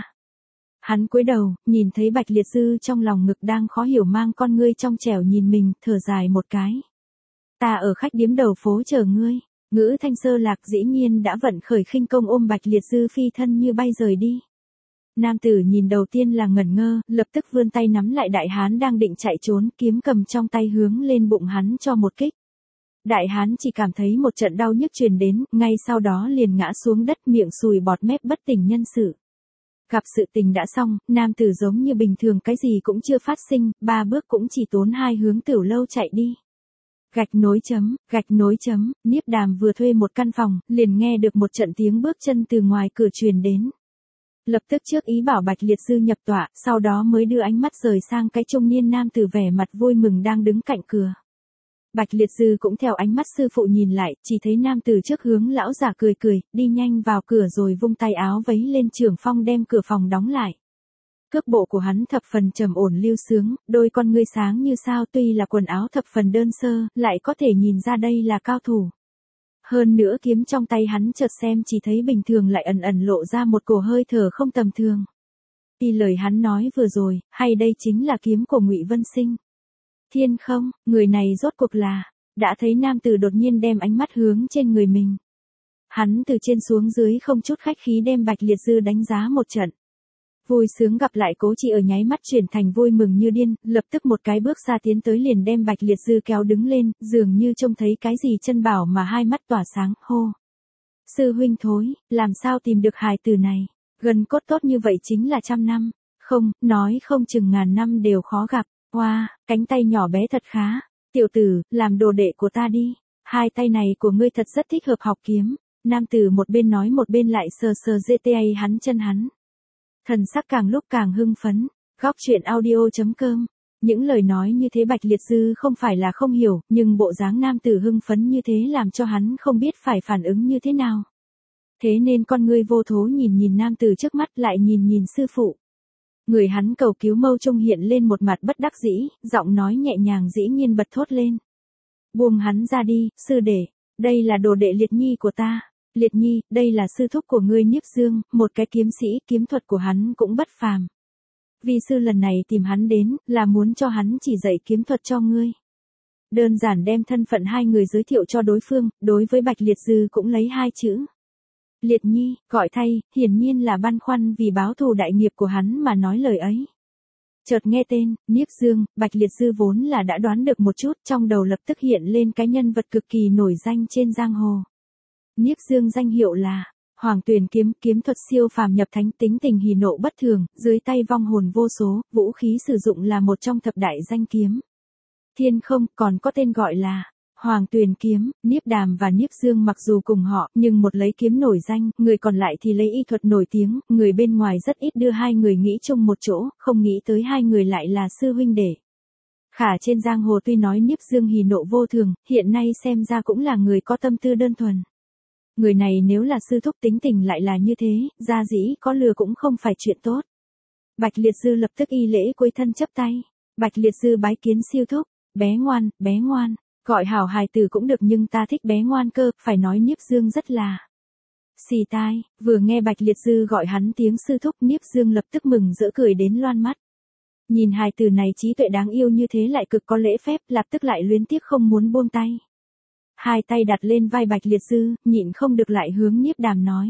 Hắn cúi đầu, nhìn thấy Bạch Liệt Dư trong lòng ngực đang khó hiểu mang con ngươi trong trẻo nhìn mình, thở dài một cái. Ta ở khách điếm đầu phố chờ ngươi. Ngữ Thanh Sơ Lạc dĩ nhiên đã vận khởi khinh công ôm Bạch Liệt Dư phi thân như bay rời đi. Nam tử nhìn đầu tiên là ngẩn ngơ, lập tức vươn tay nắm lại đại hán đang định chạy trốn, kiếm cầm trong tay hướng lên bụng hắn cho một kích. Đại hán chỉ cảm thấy một trận đau nhức truyền đến, ngay sau đó liền ngã xuống đất, miệng sùi bọt mép bất tỉnh nhân sự. Gặp sự tình đã xong, nam tử giống như bình thường cái gì cũng chưa phát sinh, ba bước cũng chỉ tốn hai hướng tiểu lâu chạy đi. Gạch nối chấm, gạch nối chấm, Niếp Đàm vừa thuê một căn phòng, liền nghe được một trận tiếng bước chân từ ngoài cửa truyền đến. Lập tức trước ý bảo Bạch Liệt Dư nhập tọa, sau đó mới đưa ánh mắt rời sang cái trung niên nam tử vẻ mặt vui mừng đang đứng cạnh cửa. Bạch Liệt Dư cũng theo ánh mắt sư phụ nhìn lại, chỉ thấy nam tử trước hướng lão giả cười cười, đi nhanh vào cửa rồi vung tay áo vấy lên trưởng phong đem cửa phòng đóng lại. Cước bộ của hắn thập phần trầm ổn lưu sướng, đôi con ngươi sáng như sao, tuy là quần áo thập phần đơn sơ, lại có thể nhìn ra đây là cao thủ. Hơn nữa kiếm trong tay hắn chợt xem chỉ thấy bình thường lại ẩn ẩn lộ ra một cổ hơi thở không tầm thường. Y lời hắn nói vừa rồi, hay đây chính là kiếm của Ngụy Vân Sinh. Thiên không, người này rốt cuộc là, đã thấy nam tử đột nhiên đem ánh mắt hướng trên người mình. Hắn từ trên xuống dưới không chút khách khí đem Bạch Liệt Dư đánh giá một trận. Vui sướng gặp lại cố chị ở nháy mắt chuyển thành vui mừng như điên, lập tức một cái bước ra tiến tới liền đem Bạch Liệt Dư kéo đứng lên, dường như trông thấy cái gì chân bảo mà hai mắt tỏa sáng, hô. Sư huynh thối, làm sao tìm được hài tử này, gần cốt tốt như vậy chính là trăm năm, không, nói không chừng ngàn năm đều khó gặp, hoa, wow, cánh tay nhỏ bé thật khá, tiểu tử, làm đồ đệ của ta đi, hai tay này của ngươi thật rất thích hợp học kiếm, nam tử một bên nói một bên lại sờ sờ giê tê a hắn chân hắn. Thần sắc càng lúc càng hưng phấn, góc truyện audio chấm com. Những lời nói như thế Bạch Liệt Dư không phải là không hiểu, nhưng bộ dáng nam tử hưng phấn như thế làm cho hắn không biết phải phản ứng như thế nào. Thế nên con ngươi vô thố nhìn nhìn nam tử trước mắt lại nhìn nhìn sư phụ. Người hắn cầu cứu mâu trung hiện lên một mặt bất đắc dĩ, giọng nói nhẹ nhàng dĩ nhiên bật thốt lên. Buông hắn ra đi, sư đệ, đây là đồ đệ Liệt Nhi của ta. Liệt Nhi, đây là sư thúc của ngươi Niếp Dương, một cái kiếm sĩ, kiếm thuật của hắn cũng bất phàm. Vi sư lần này tìm hắn đến, là muốn cho hắn chỉ dạy kiếm thuật cho ngươi. Đơn giản đem thân phận hai người giới thiệu cho đối phương, đối với Bạch Liệt Dư cũng lấy hai chữ. Liệt Nhi, gọi thay, hiển nhiên là băn khoăn vì báo thù đại nghiệp của hắn mà nói lời ấy. Chợt nghe tên, Niếp Dương, Bạch Liệt Dư vốn là đã đoán được một chút, trong đầu lập tức hiện lên cái nhân vật cực kỳ nổi danh trên giang hồ. Niếp Dương danh hiệu là Hoàng Tuyền kiếm, kiếm thuật siêu phàm nhập thánh, tính tình hỉ nộ bất thường, dưới tay vong hồn vô số, vũ khí sử dụng là một trong thập đại danh kiếm. Thiên không, còn có tên gọi là Hoàng Tuyền kiếm. Niếp Đàm và Niếp Dương mặc dù cùng họ, nhưng một lấy kiếm nổi danh, người còn lại thì lấy y thuật nổi tiếng, người bên ngoài rất ít đưa hai người nghĩ chung một chỗ, không nghĩ tới hai người lại là sư huynh đệ. Khả trên giang hồ tuy nói Niếp Dương hỉ nộ vô thường, hiện nay xem ra cũng là người có tâm tư đơn thuần. Người này nếu là sư thúc tính tình lại là như thế, ra dĩ có lừa cũng không phải chuyện tốt. Bạch Liệt Sư lập tức y lễ cúi thân chấp tay. Bạch Liệt Sư bái kiến siêu thúc. Bé ngoan, bé ngoan, gọi hảo hài tử cũng được nhưng ta thích bé ngoan cơ, phải nói Niếp Dương rất là xì tai. Vừa nghe Bạch Liệt Sư gọi hắn tiếng sư thúc, Niếp Dương lập tức mừng rỡ cười đến loan mắt. Nhìn hài tử này trí tuệ đáng yêu như thế lại cực có lễ phép, lập tức lại luyến tiếc không muốn buông tay. Hai tay đặt lên vai Bạch Liệt Sư, nhịn không được lại hướng Niếp Đàm nói.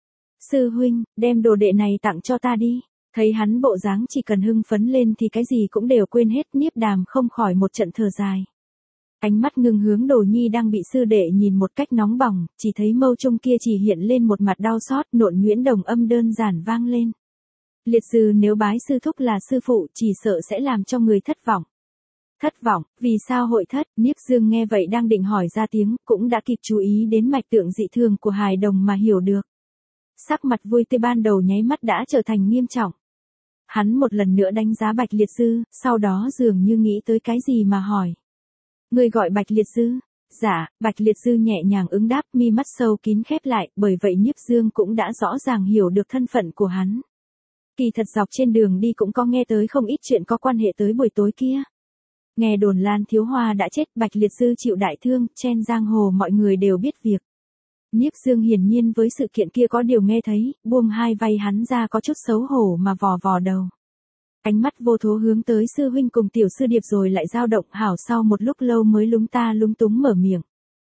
Sư huynh, đem đồ đệ này tặng cho ta đi. Thấy hắn bộ dáng chỉ cần hưng phấn lên thì cái gì cũng đều quên hết, Niếp Đàm không khỏi một trận thở dài. Ánh mắt ngưng hướng Đồ Nhi đang bị sư đệ nhìn một cách nóng bỏng, chỉ thấy mâu trung kia chỉ hiện lên một mặt đau xót, nộn nhuyễn đồng âm đơn giản vang lên. Liệt Sư nếu bái sư thúc là sư phụ chỉ sợ sẽ làm cho người thất vọng. Thất vọng, vì sao hội thất? Niếp Dương nghe vậy đang định hỏi ra tiếng, cũng đã kịp chú ý đến mạch tượng dị thường của hài đồng mà hiểu được. Sắc mặt vui tươi ban đầu nháy mắt đã trở thành nghiêm trọng. Hắn một lần nữa đánh giá Bạch Liệt Sư, sau đó dường như nghĩ tới cái gì mà hỏi. Người gọi Bạch Liệt Sư? Dạ, Bạch Liệt Sư nhẹ nhàng ứng đáp, mi mắt sâu kín khép lại, bởi vậy Niếp Dương cũng đã rõ ràng hiểu được thân phận của hắn. Kỳ thật dọc trên đường đi cũng có nghe tới không ít chuyện có quan hệ tới buổi tối kia. Nghe đồn Lan Thiếu Hoa đã chết, Bạch Liệt Sư chịu đại thương, trên giang hồ mọi người đều biết việc. Niếp Dương hiển nhiên với sự kiện kia có điều nghe thấy, buông hai vai hắn ra có chút xấu hổ mà vò vò đầu. Ánh mắt vô thố hướng tới sư huynh cùng tiểu sư điệp rồi lại dao động, hảo sau một lúc lâu mới lúng ta lúng túng mở miệng.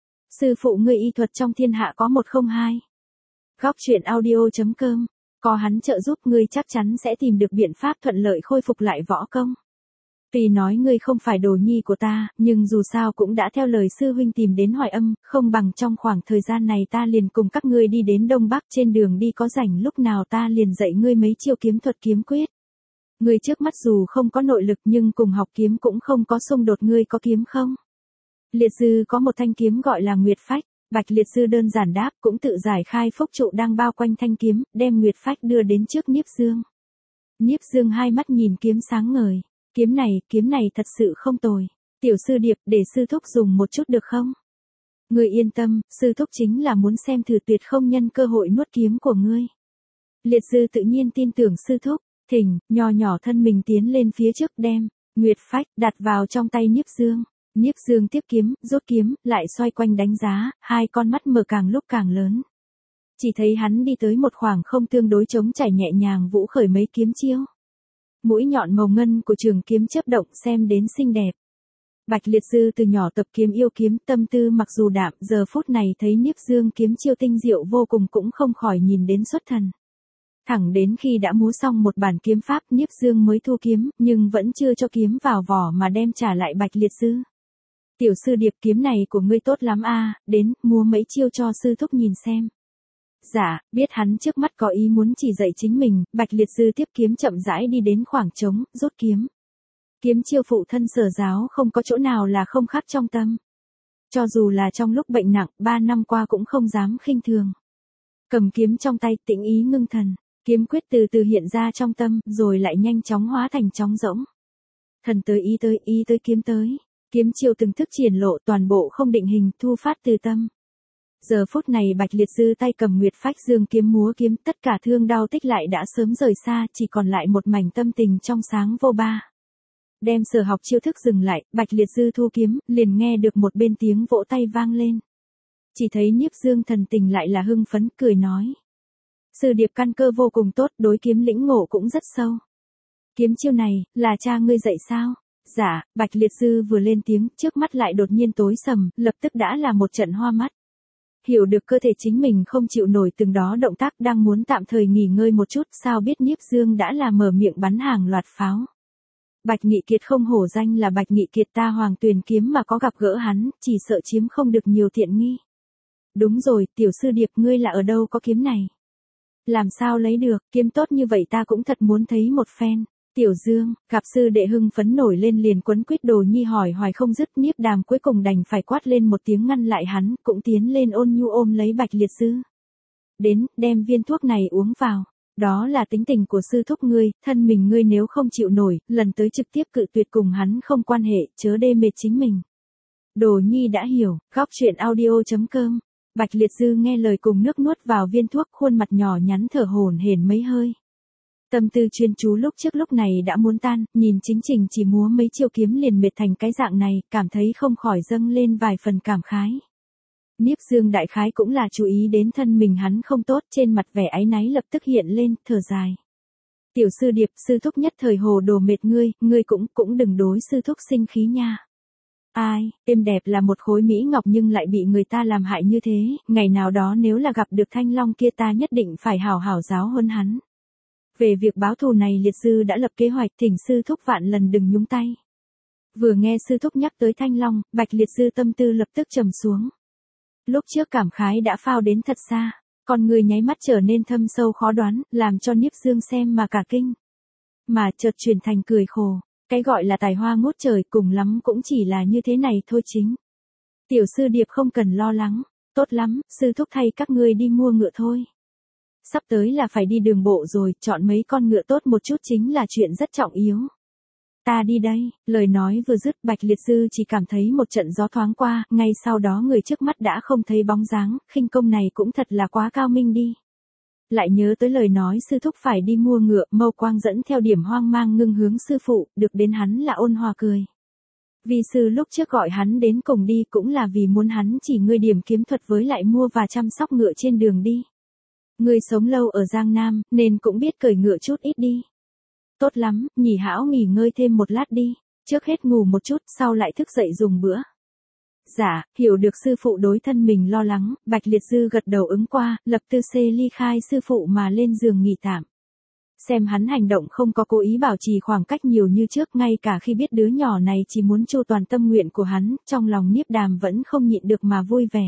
Sư phụ ngươi y thuật trong thiên hạ có một không hai. Góc truyện audio chấm com, có hắn trợ giúp ngươi chắc chắn sẽ tìm được biện pháp thuận lợi khôi phục lại võ công. Tuy nói ngươi không phải đồ nhi của ta, nhưng dù sao cũng đã theo lời sư huynh tìm đến Hoài Âm, không bằng trong khoảng thời gian này ta liền cùng các ngươi đi đến Đông Bắc, trên đường đi có rảnh lúc nào ta liền dạy ngươi mấy chiêu kiếm thuật kiếm quyết. Ngươi trước mắt dù không có nội lực nhưng cùng học kiếm cũng không có xung đột, ngươi có kiếm không? Liệt Sư có một thanh kiếm gọi là Nguyệt Phách. Bạch Liệt Sư đơn giản đáp, cũng tự giải khai phúc trụ đang bao quanh thanh kiếm, đem Nguyệt Phách đưa đến trước Niếp Dương. Niếp Dương hai mắt nhìn kiếm sáng ngời. Kiếm này, kiếm này thật sự không tồi. Tiểu sư điệp, để sư thúc dùng một chút được không? Ngươi yên tâm, sư thúc chính là muốn xem thử tuyệt không nhân cơ hội nuốt kiếm của ngươi. Liệt Sư tự nhiên tin tưởng sư thúc, thỉnh, nho nhỏ thân mình tiến lên phía trước đem Nguyệt Phách đặt vào trong tay Niếp Dương. Niếp Dương tiếp kiếm, rút kiếm, lại xoay quanh đánh giá, hai con mắt mở càng lúc càng lớn. Chỉ thấy hắn đi tới một khoảng không tương đối trống trải, nhẹ nhàng vũ khởi mấy kiếm chiêu. Mũi nhọn màu ngân của trường kiếm chớp động xem đến xinh đẹp. Bạch Liệt Sư từ nhỏ tập kiếm yêu kiếm, tâm tư mặc dù đạm, giờ phút này thấy Niếp Dương kiếm chiêu tinh diệu vô cùng cũng không khỏi nhìn đến xuất thần. Thẳng đến khi đã múa xong một bản kiếm pháp, Niếp Dương mới thu kiếm, nhưng vẫn chưa cho kiếm vào vỏ mà đem trả lại Bạch Liệt Sư. Tiểu sư điệp, kiếm này của ngươi tốt lắm a, đến, múa mấy chiêu cho sư thúc nhìn xem. Dạ, biết hắn trước mắt có ý muốn chỉ dạy chính mình, Bạch Liệt Sư tiếp kiếm chậm rãi đi đến khoảng trống, rút kiếm. Kiếm chiêu phụ thân Sở giáo không có chỗ nào là không khắc trong tâm. Cho dù là trong lúc bệnh nặng, ba năm qua cũng không dám khinh thường. Cầm kiếm trong tay, tĩnh ý ngưng thần, kiếm quyết từ từ hiện ra trong tâm, rồi lại nhanh chóng hóa thành trống rỗng. Thần tới ý tới, ý tới kiếm tới. Kiếm chiêu từng thức triển lộ, toàn bộ không định hình, thu phát từ tâm. Giờ phút này Bạch Liệt Sư tay cầm Nguyệt Phách dương kiếm múa kiếm, tất cả thương đau tích lại đã sớm rời xa, chỉ còn lại một mảnh tâm tình trong sáng vô ba. Đem sở học chiêu thức dừng lại, Bạch Liệt Sư thu kiếm, liền nghe được một bên tiếng vỗ tay vang lên. Chỉ thấy Niếp Dương thần tình lại là hưng phấn, cười nói. Sư điệp căn cơ vô cùng tốt, đối kiếm lĩnh ngộ cũng rất sâu. Kiếm chiêu này, là cha ngươi dạy sao? Dạ, Bạch Liệt Sư vừa lên tiếng, trước mắt lại đột nhiên tối sầm, lập tức đã là một trận hoa mắt. Hiểu được cơ thể chính mình không chịu nổi từng đó động tác, đang muốn tạm thời nghỉ ngơi một chút, sao biết Niếp Dương đã là mở miệng bắn hàng loạt pháo. Bạch Nghị Kiệt không hổ danh là Bạch Nghị Kiệt, ta Hoàng Tuyền kiếm mà có gặp gỡ hắn, chỉ sợ chiếm không được nhiều tiện nghi. Đúng rồi, tiểu sư điệp ngươi là ở đâu có kiếm này? Làm sao lấy được, kiếm tốt như vậy ta cũng thật muốn thấy một phen. Tiểu Dương, gặp sư đệ hưng phấn nổi lên liền quấn quýt Đồ Nhi hỏi hoài không dứt, Niếp Đàm cuối cùng đành phải quát lên một tiếng ngăn lại hắn, cũng tiến lên ôn nhu ôm lấy Bạch Liệt Sư. Đến, đem viên thuốc này uống vào. Đó là tính tình của sư thúc ngươi, thân mình ngươi nếu không chịu nổi, lần tới trực tiếp cự tuyệt cùng hắn không quan hệ, chớ đê mệt chính mình. Đồ Nhi đã hiểu, góc truyện audio chấm com. Bạch Liệt Dư nghe lời cùng nước nuốt vào viên thuốc, khuôn mặt nhỏ nhắn thở hổn hển mấy hơi. Tâm tư chuyên chú lúc trước lúc này đã muốn tan, nhìn chính trình chỉ múa mấy chiêu kiếm liền mệt thành cái dạng này, cảm thấy không khỏi dâng lên vài phần cảm khái. Niếp Dương đại khái cũng là chú ý đến thân mình hắn không tốt, trên mặt vẻ áy náy lập tức hiện lên, thở dài. Tiểu sư điệp, sư thúc nhất thời hồ đồ mệt ngươi, ngươi cũng, cũng đừng đối sư thúc sinh khí nha. Ai, êm đẹp là một khối mỹ ngọc nhưng lại bị người ta làm hại như thế, ngày nào đó nếu là gặp được Thanh Long kia ta nhất định phải hảo hảo giáo huấn hắn. Về việc báo thù này Liệt Sư đã lập kế hoạch, thỉnh sư thúc vạn lần đừng nhúng tay. Vừa nghe sư thúc nhắc tới Thanh Long, Bạch Liệt Sư tâm tư lập tức trầm xuống. Lúc trước cảm khái đã phao đến thật xa, con người nháy mắt trở nên thâm sâu khó đoán, làm cho Niếp Dương xem mà cả kinh. Mà chợt chuyển thành cười khổ, cái gọi là tài hoa ngút trời cùng lắm cũng chỉ là như thế này thôi chính. Tiểu sư điệp không cần lo lắng, tốt lắm, sư thúc thay các ngươi đi mua ngựa thôi. Sắp tới là phải đi đường bộ rồi, chọn mấy con ngựa tốt một chút chính là chuyện rất trọng yếu. Ta đi đây, lời nói vừa dứt Bạch Liệt Sư chỉ cảm thấy một trận gió thoáng qua, ngay sau đó người trước mắt đã không thấy bóng dáng, khinh công này cũng thật là quá cao minh đi. Lại nhớ tới lời nói sư thúc phải đi mua ngựa, mâu quang dẫn theo điểm hoang mang ngưng hướng sư phụ, được đến hắn là ôn hòa cười. Vì sư lúc trước gọi hắn đến cùng đi cũng là vì muốn hắn chỉ ngươi điểm kiếm thuật với lại mua và chăm sóc ngựa trên đường đi. Ngươi sống lâu ở Giang Nam, nên cũng biết cởi ngựa chút ít đi. Tốt lắm, nhỉ hão nghỉ ngơi thêm một lát đi, trước hết ngủ một chút, sau lại thức dậy dùng bữa. Dạ, hiểu được sư phụ đối thân mình lo lắng, Bạch Liệt Dư gật đầu ứng qua, lập tư xê ly khai sư phụ mà lên giường nghỉ tạm. Xem hắn hành động không có cố ý bảo trì khoảng cách nhiều như trước, ngay cả khi biết đứa nhỏ này chỉ muốn chu toàn tâm nguyện của hắn, trong lòng Niếp Đàm vẫn không nhịn được mà vui vẻ.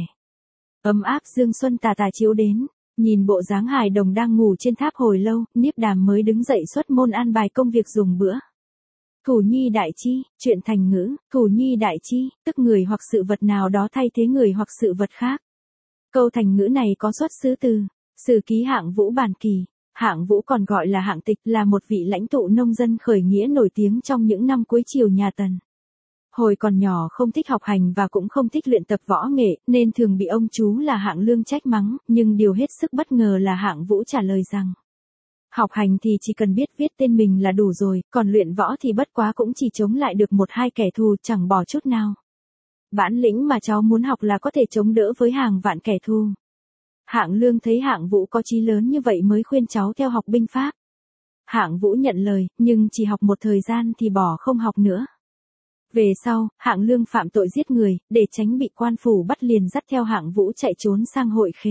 Ấm áp dương xuân tà tà chiếu đến. Nhìn bộ dáng hài đồng đang ngủ trên tháp hồi lâu, Niếp Đàm mới đứng dậy xuất môn an bài công việc dùng bữa. Thủ nhi đại chi, chuyện thành ngữ, thủ nhi đại chi, tức người hoặc sự vật nào đó thay thế người hoặc sự vật khác. Câu thành ngữ này có xuất xứ từ Sử Ký Hạng Vũ bản kỳ. Hạng Vũ còn gọi là Hạng Tịch, là một vị lãnh tụ nông dân khởi nghĩa nổi tiếng trong những năm cuối triều nhà Tần. Hồi còn nhỏ không thích học hành và cũng không thích luyện tập võ nghệ, nên thường bị ông chú là Hạng Lương trách mắng, nhưng điều hết sức bất ngờ là Hạng Vũ trả lời rằng: học hành thì chỉ cần biết viết tên mình là đủ rồi, còn luyện võ thì bất quá cũng chỉ chống lại được một hai kẻ thù chẳng bỏ chút nào. Bản lĩnh mà cháu muốn học là có thể chống đỡ với hàng vạn kẻ thù. Hạng Lương thấy Hạng Vũ có chí lớn như vậy mới khuyên cháu theo học binh pháp. Hạng Vũ nhận lời, nhưng chỉ học một thời gian thì bỏ không học nữa. Về sau, Hạng Lương phạm tội giết người, để tránh bị quan phủ bắt liền dắt theo Hạng Vũ chạy trốn sang Hội Khế.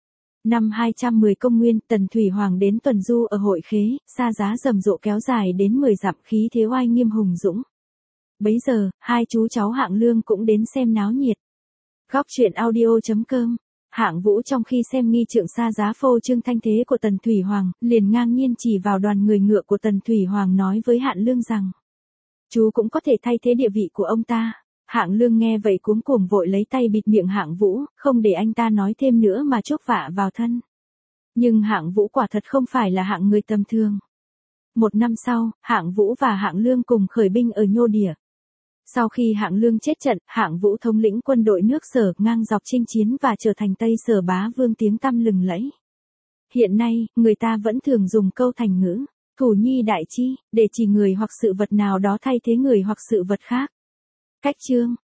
Năm hai trăm mười công nguyên, Tần Thủy Hoàng đến tuần du ở Hội Khế, xa giá rầm rộ kéo dài đến mười dặm, khí thế oai nghiêm hùng dũng. Bấy giờ, hai chú cháu Hạng Lương cũng đến xem náo nhiệt. Góc truyện audio chấm com. Hạng Vũ trong khi xem nghi trượng xa giá phô trương thanh thế của Tần Thủy Hoàng, liền ngang nhiên chỉ vào đoàn người ngựa của Tần Thủy Hoàng nói với Hạng Lương rằng: chú cũng có thể thay thế địa vị của ông ta. Hạng Lương nghe vậy cuống cuồng vội lấy tay bịt miệng Hạng Vũ, không để anh ta nói thêm nữa mà chuốc vạ vào thân. Nhưng Hạng Vũ quả thật không phải là hạng người tầm thường. Một năm sau, Hạng Vũ và Hạng Lương cùng khởi binh ở Nhô Địa. Sau khi Hạng Lương chết trận, Hạng Vũ thống lĩnh quân đội nước Sở ngang dọc chinh chiến và trở thành Tây Sở bá vương tiếng tăm lừng lẫy. Hiện nay, người ta vẫn thường dùng câu thành ngữ thủ nhi đại chi, để chỉ người hoặc sự vật nào đó thay thế người hoặc sự vật khác. Cách chương